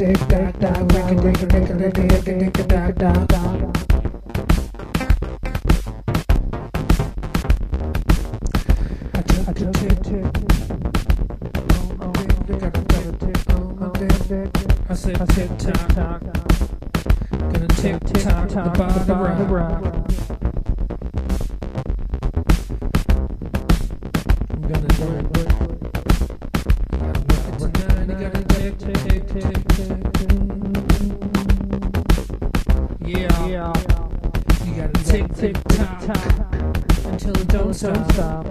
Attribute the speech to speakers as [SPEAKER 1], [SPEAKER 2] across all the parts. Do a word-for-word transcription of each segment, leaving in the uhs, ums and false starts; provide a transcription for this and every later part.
[SPEAKER 1] I said tick tock, gonna tick tock the body rock. I'm gonna do it. Tonight I gotta tick tick tick tick. Yeah, you gotta tick tick tock until it don't stop.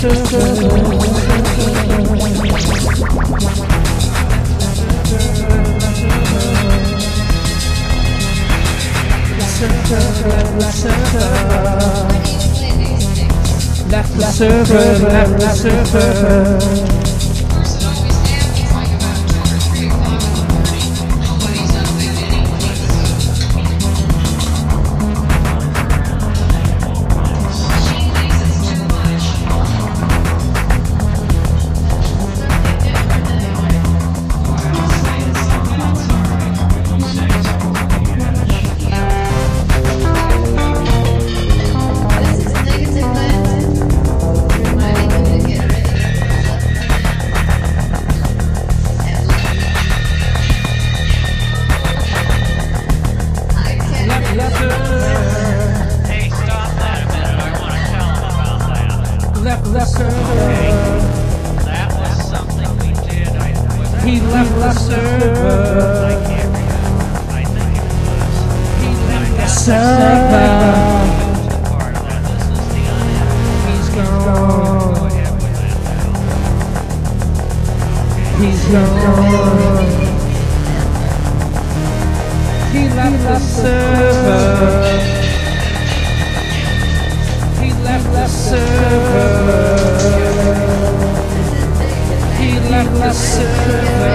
[SPEAKER 1] Left the server, left the server. Left, left server.
[SPEAKER 2] Okay. That was something we did. I, was that
[SPEAKER 1] He left the server.
[SPEAKER 2] I can't remember. I think it was.
[SPEAKER 1] He left the
[SPEAKER 2] server.
[SPEAKER 1] server.
[SPEAKER 2] The part of that. This is the unedited.
[SPEAKER 1] He's
[SPEAKER 2] Go
[SPEAKER 1] gone.
[SPEAKER 2] ahead with that now.
[SPEAKER 1] He's gone. He left the server. He left the server. He left the server.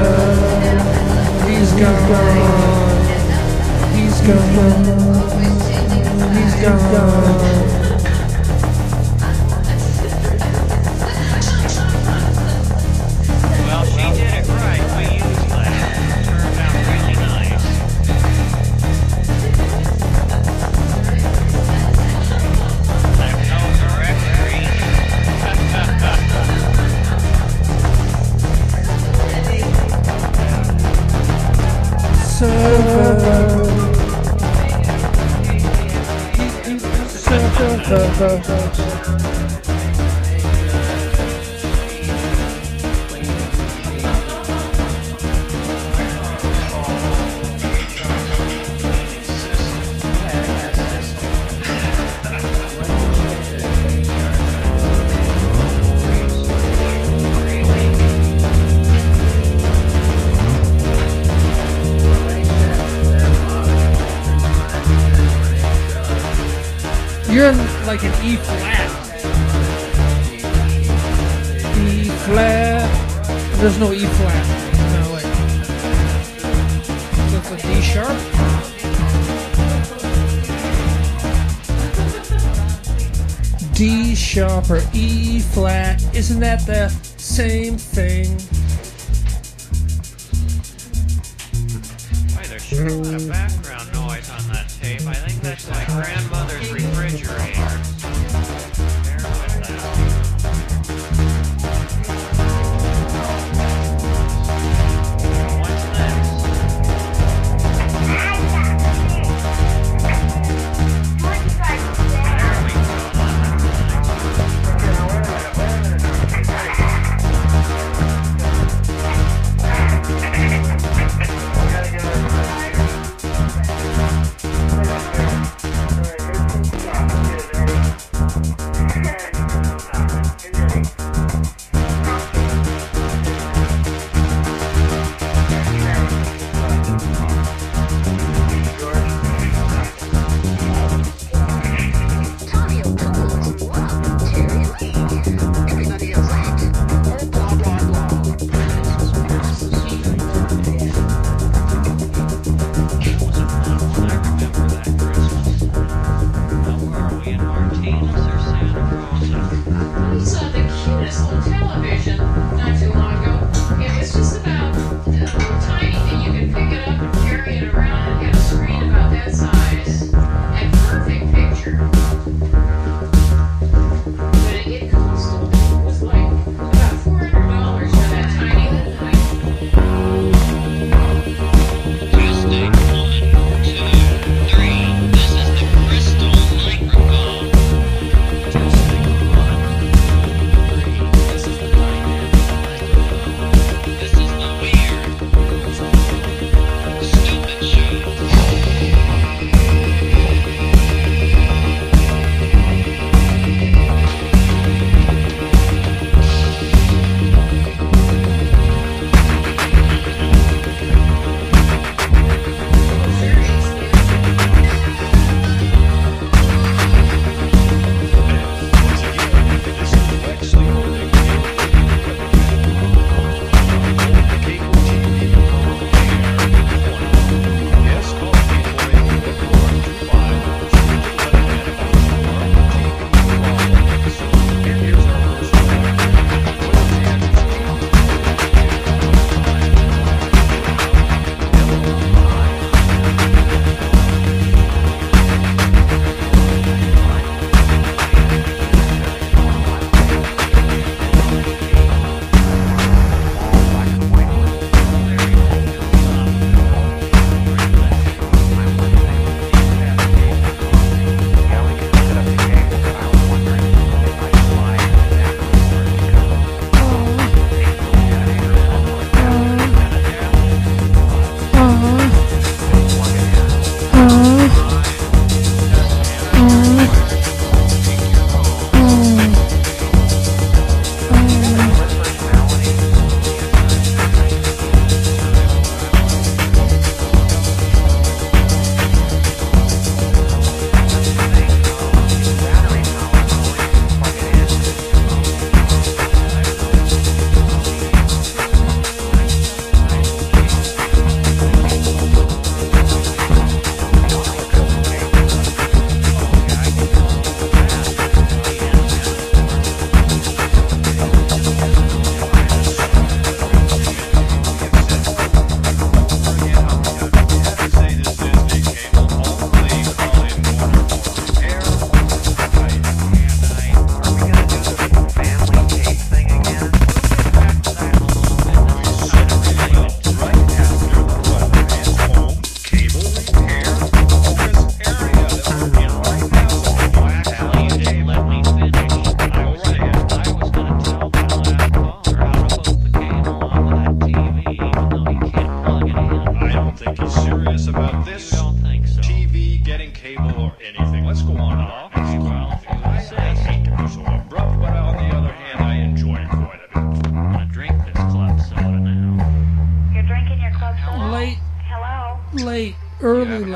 [SPEAKER 1] He's gone. He's gone. He's gone.
[SPEAKER 2] Well, she did it right. We used that. It turned out really nice. I've no directory.
[SPEAKER 1] Server. Server. You're in like an E flat. E flat. There's no E flat. No way. So it's a D sharp. D sharp or E flat. Isn't that the same thing?
[SPEAKER 2] Why, there's sure a lot of background noise on that tape. I think that's my grandmother's refrigerator. Bear with that. What's next? There we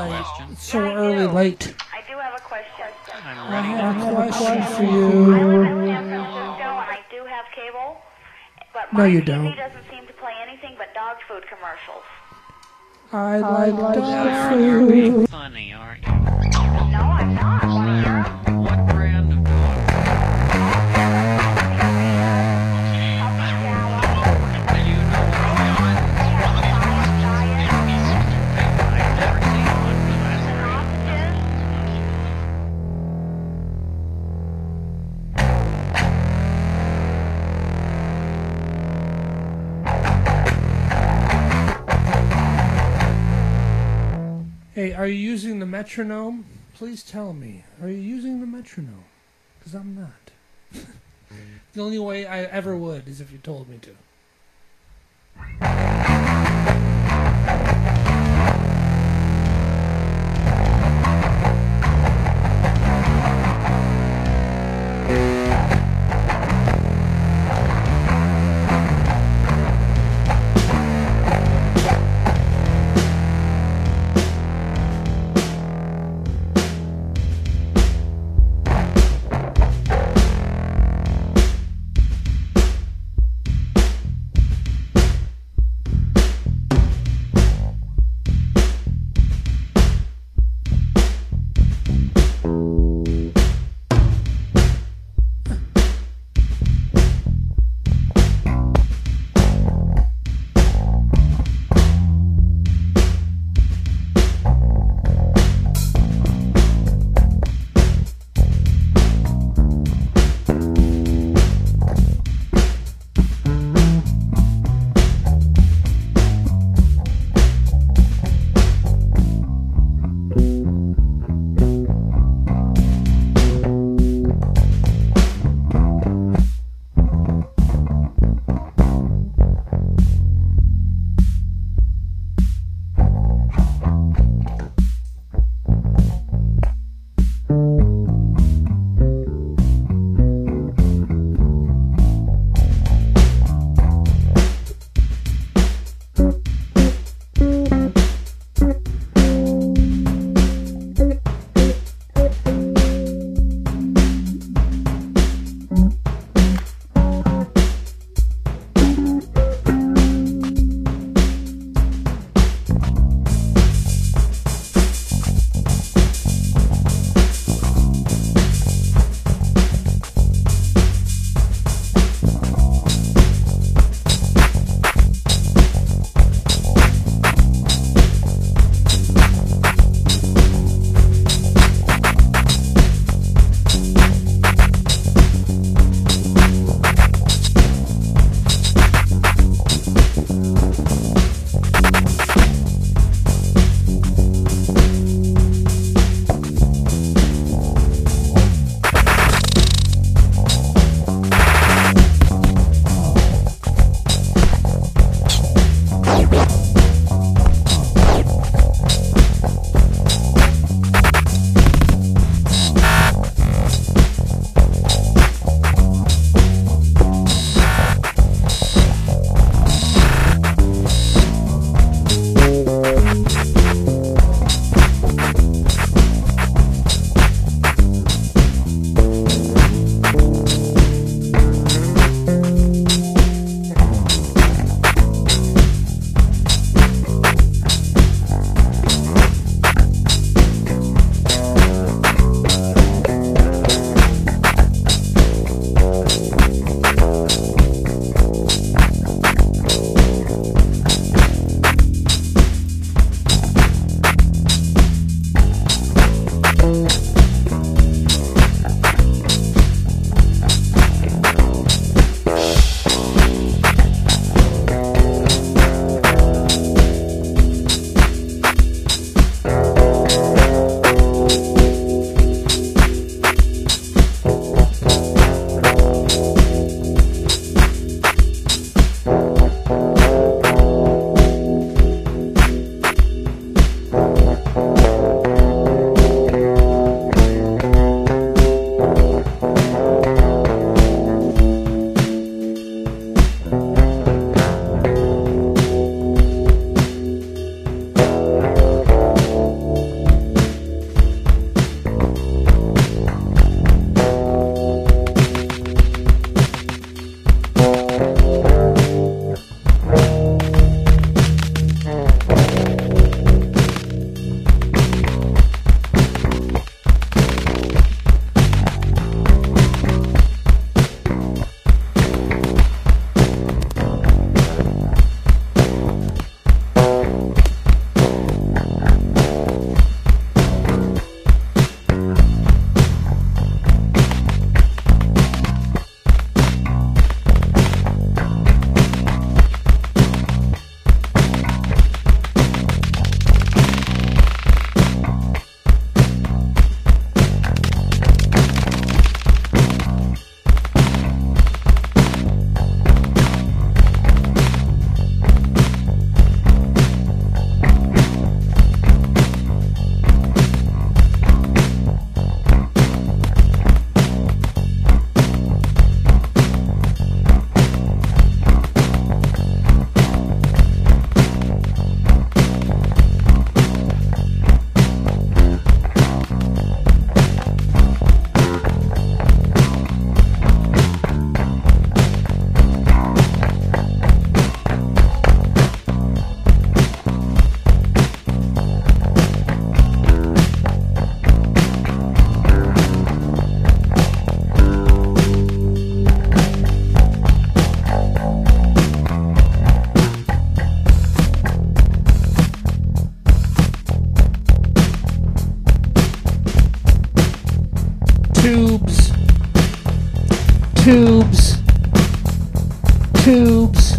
[SPEAKER 1] like
[SPEAKER 2] question.
[SPEAKER 1] so early late?
[SPEAKER 3] I do have a question.
[SPEAKER 2] I'm
[SPEAKER 1] I
[SPEAKER 2] ready.
[SPEAKER 1] have a question for
[SPEAKER 3] I live in
[SPEAKER 1] you.
[SPEAKER 3] San Francisco and I do have cable, but
[SPEAKER 1] No,
[SPEAKER 3] my
[SPEAKER 1] you
[SPEAKER 3] T V
[SPEAKER 1] don't.
[SPEAKER 3] doesn't seem to play anything but dog food commercials.
[SPEAKER 1] I like dog
[SPEAKER 2] You're being
[SPEAKER 1] food.
[SPEAKER 2] funny, aren't you?
[SPEAKER 3] No, I'm not. Want to hear 'em?
[SPEAKER 2] What brand of dog?
[SPEAKER 3] Puppy Java,
[SPEAKER 2] Do you know what brand?
[SPEAKER 3] they have Science Diet,
[SPEAKER 2] I've never seen one, but that's great.
[SPEAKER 3] sausages.
[SPEAKER 1] Hey, are you using the metronome? Please tell me. Are you using the metronome? Because I'm not. The only way I ever would is if you told me to. Tubes. Tubes.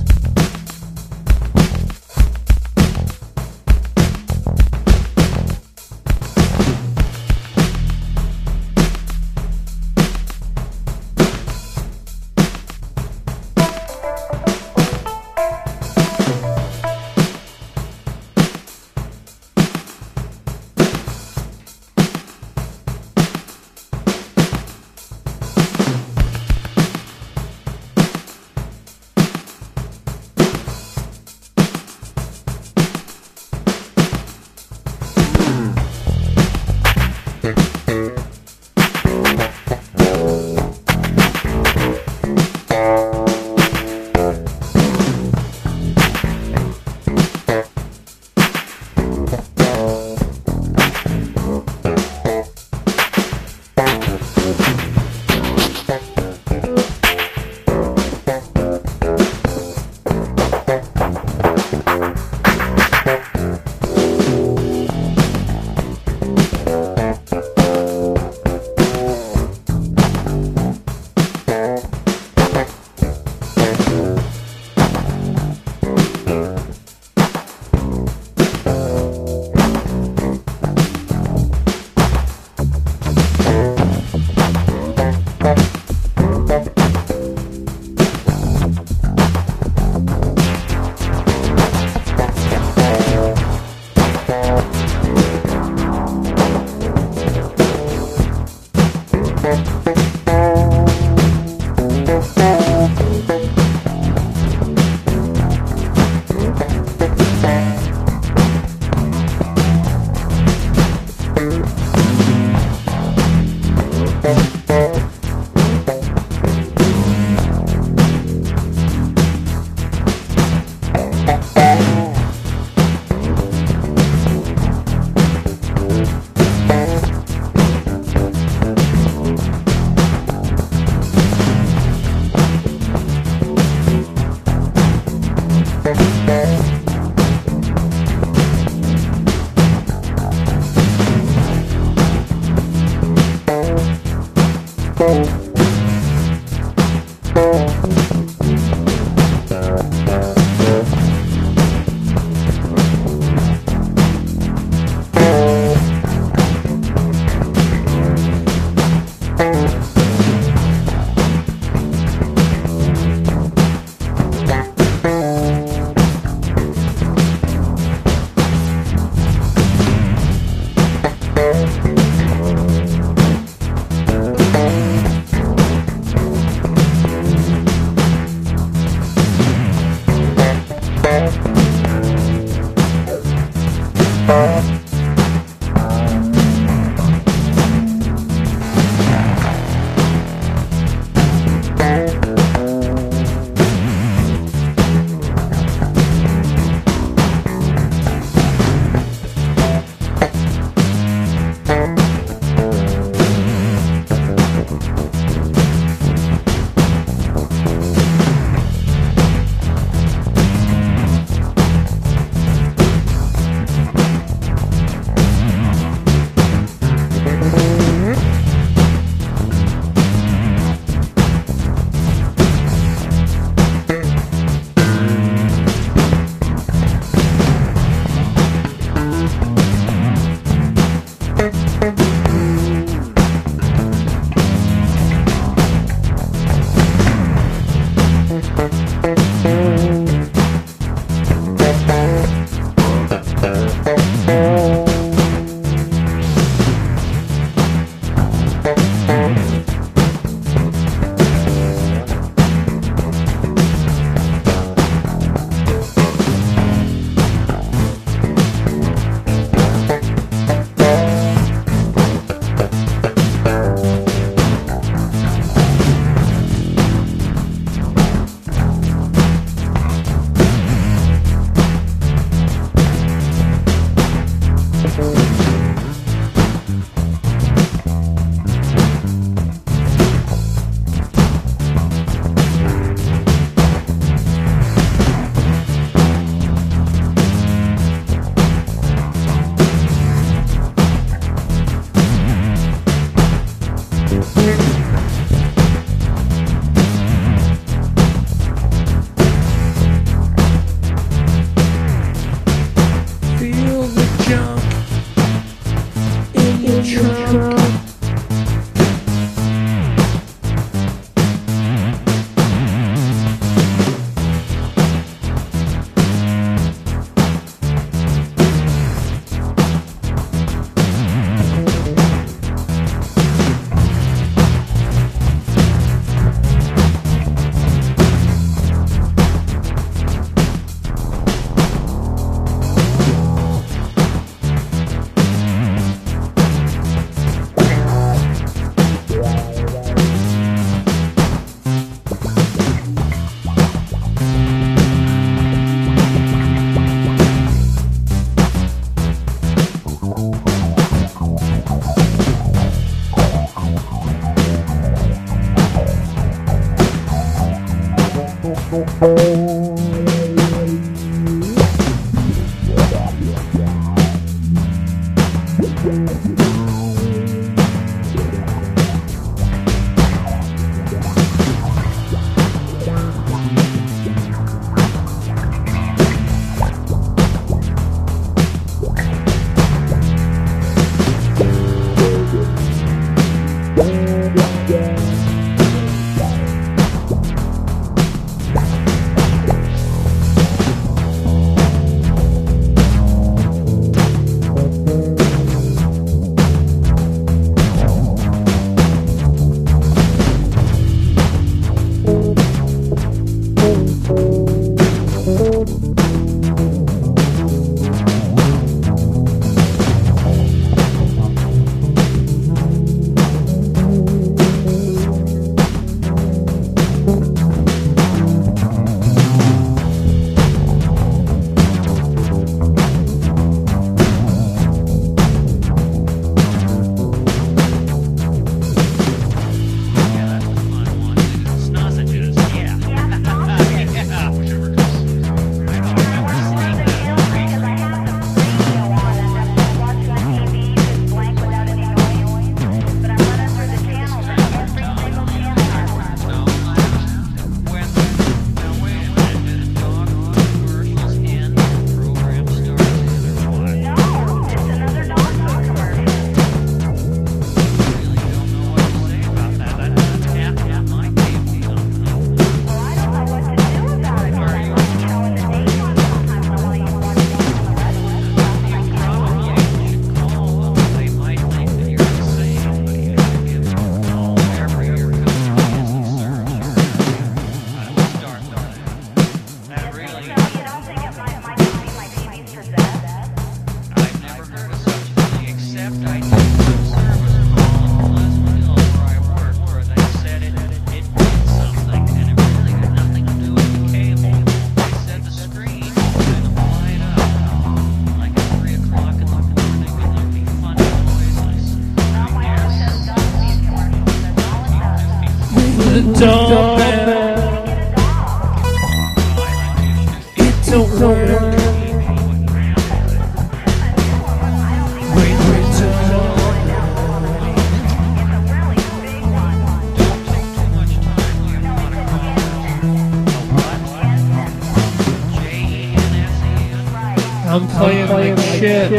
[SPEAKER 1] I'm playing like shit.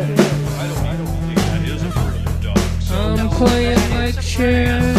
[SPEAKER 1] I'm playing like shit.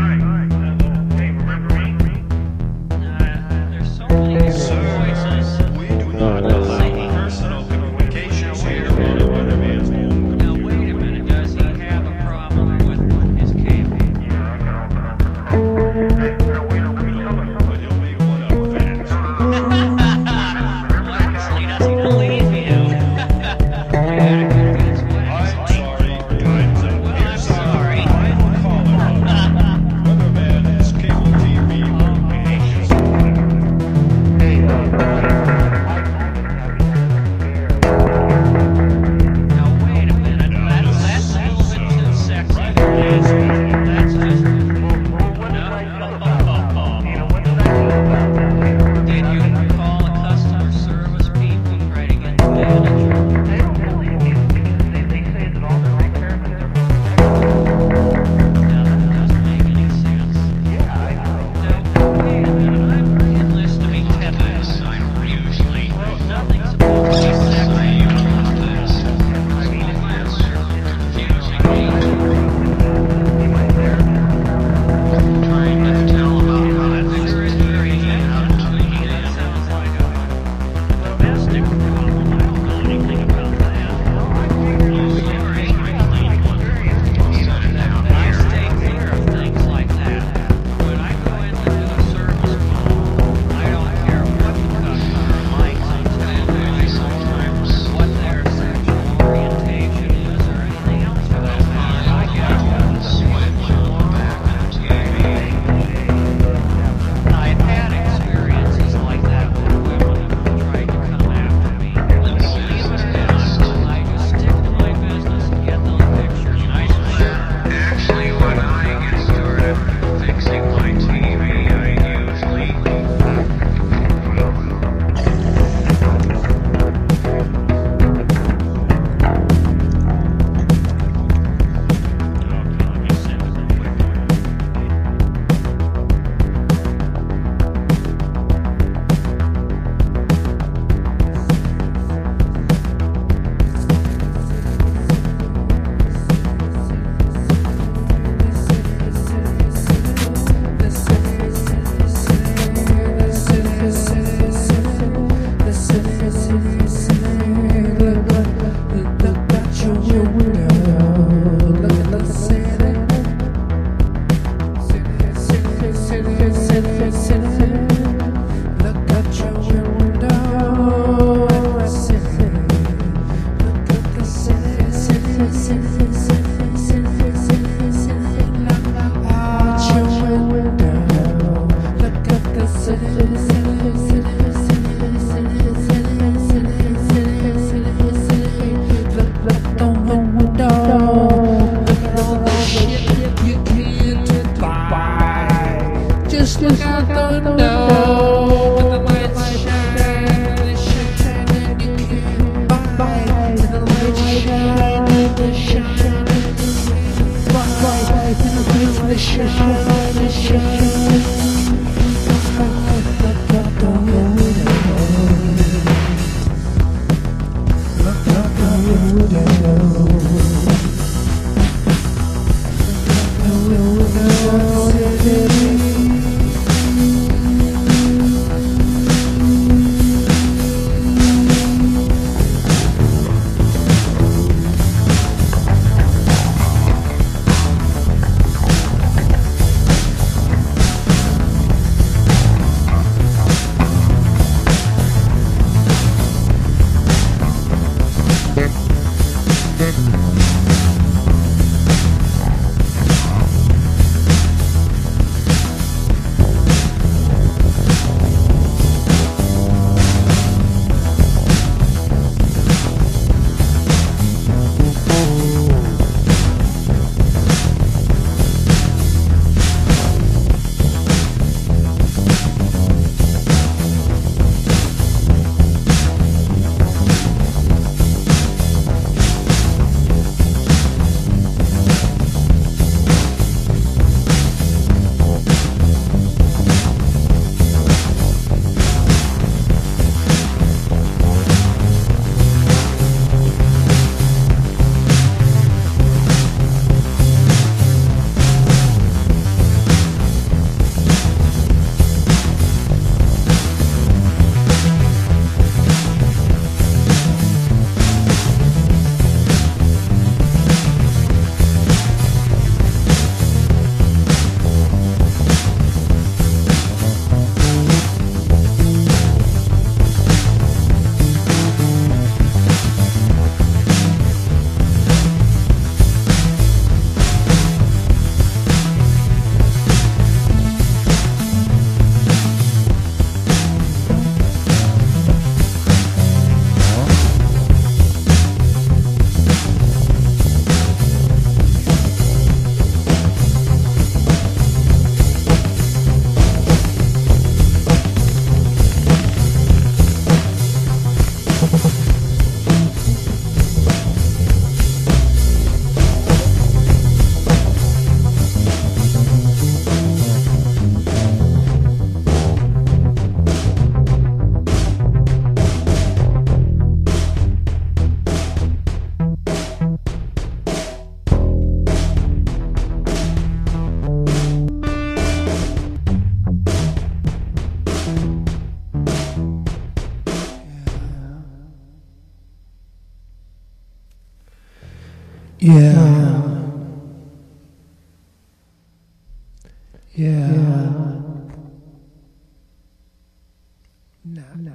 [SPEAKER 2] There's so many voices.
[SPEAKER 1] just look out the window. When the lights shine, they shine and you can't buy. When the lights shine, they shine and you can't buy. When the lights they shine, they shine. Look out the window. Look out the window. Yeah. Yeah. No, no.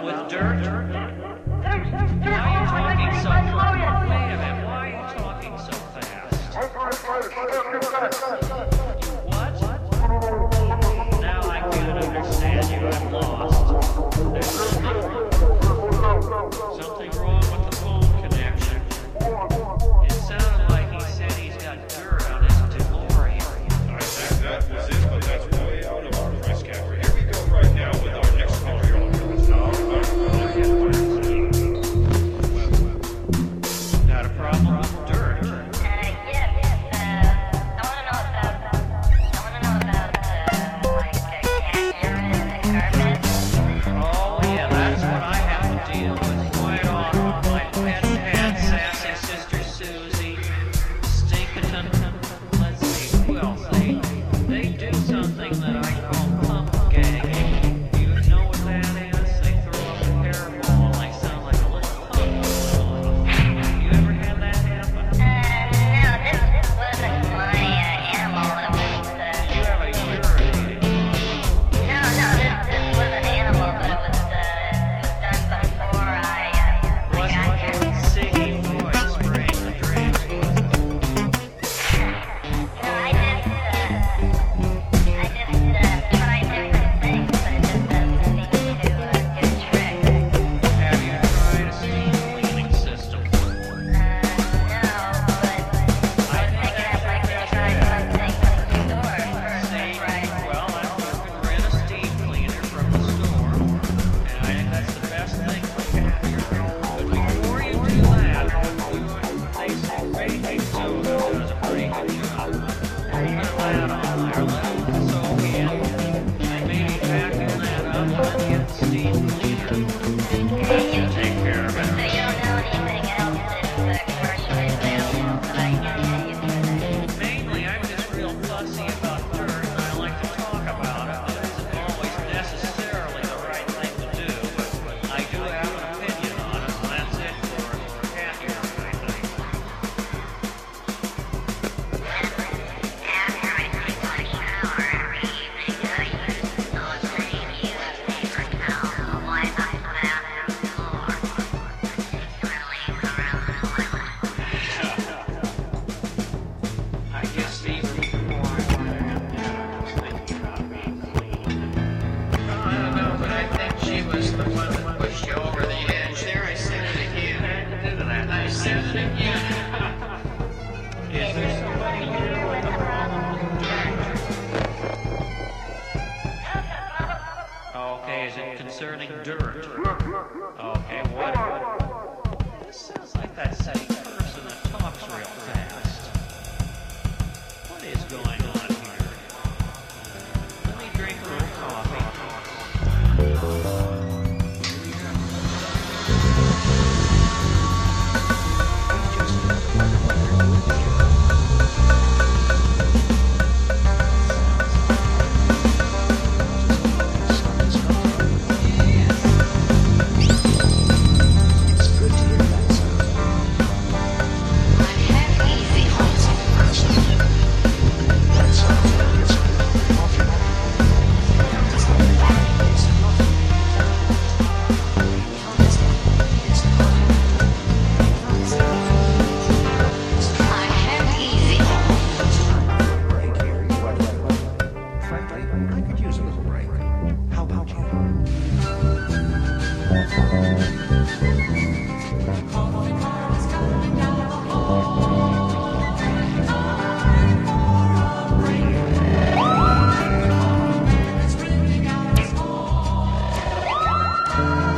[SPEAKER 2] about with dirt? Why are you talking so fast? Wait a minute, why are you talking so fast? What? Now I can't understand you. I'm lost. There's something, something wrong with the phone connection. It sounded like he said he's got dirt on his DeLorean.
[SPEAKER 4] I think that was it, but that's way out of our price cap. Here we go right now with our next caller.
[SPEAKER 2] Got a problem with dirt?
[SPEAKER 3] Uh, yes, uh, I wanna know about, I wanna know about, uh, like, uh, cat urine in the carpet.
[SPEAKER 2] Oh, yeah, that's what I have to deal with quite often. My pet pet, sassy sister Susie, Stinkerton, let's see, who else? They, they do something that I call pump gagging. Do you know what that is? They throw up a hairball and I sound like a little pump. You ever had that happen?
[SPEAKER 3] Uh, no, this, this wasn't my, uh, animal, it was, uh,
[SPEAKER 2] You have a urinating.
[SPEAKER 3] no, no, this, this was an animal, but it was, uh, it was done before I, uh, I
[SPEAKER 2] Wasn't
[SPEAKER 3] got here.
[SPEAKER 2] Siggy Boy spraying the drinks, was it?
[SPEAKER 3] No, I just, uh, I just, uh, tried different things, but it just doesn't seem to, uh, do the trick.
[SPEAKER 2] Have you tried a steam cleaning system?
[SPEAKER 3] Uh, no, but I was thinking I'd like to try something from the store first,
[SPEAKER 2] See,
[SPEAKER 3] right?
[SPEAKER 2] well, I you can rent a steam cleaner from the store, and I think that's the best thing for cat urine. But before you do that, they say baking soda does a pretty good job. A little bit of that on there, let it soak in, and maybe vacuum that up and get the steam cleaner. That should take care of
[SPEAKER 3] So
[SPEAKER 2] it.
[SPEAKER 3] you don't know anything else that's, uh, commercially available that I can get used to?
[SPEAKER 2] Mainly, I'm just real fussy about dirt, and I like to talk about it. It isn't always necessarily the right thing to do, but I do have an opinion on it, and that's it for, for cat urine, I think.
[SPEAKER 3] After I take my shower every evening, I use those same U S paper towels to wipe up the bathroom floor. Swirling around the toilet.
[SPEAKER 2] I guess even before I went in there, I was thinking about being clean.
[SPEAKER 1] I don't know, but I think she was the one that pushed you over the edge. There, I said it again. I said it again.
[SPEAKER 2] Is there somebody here with a problem with dirt? Okay, is it concerning dirt? Okay, what? This sounds like that same person that talks real fast. What is going on here? Let me drink a little coffee.
[SPEAKER 5] Coffee is coming down the hall.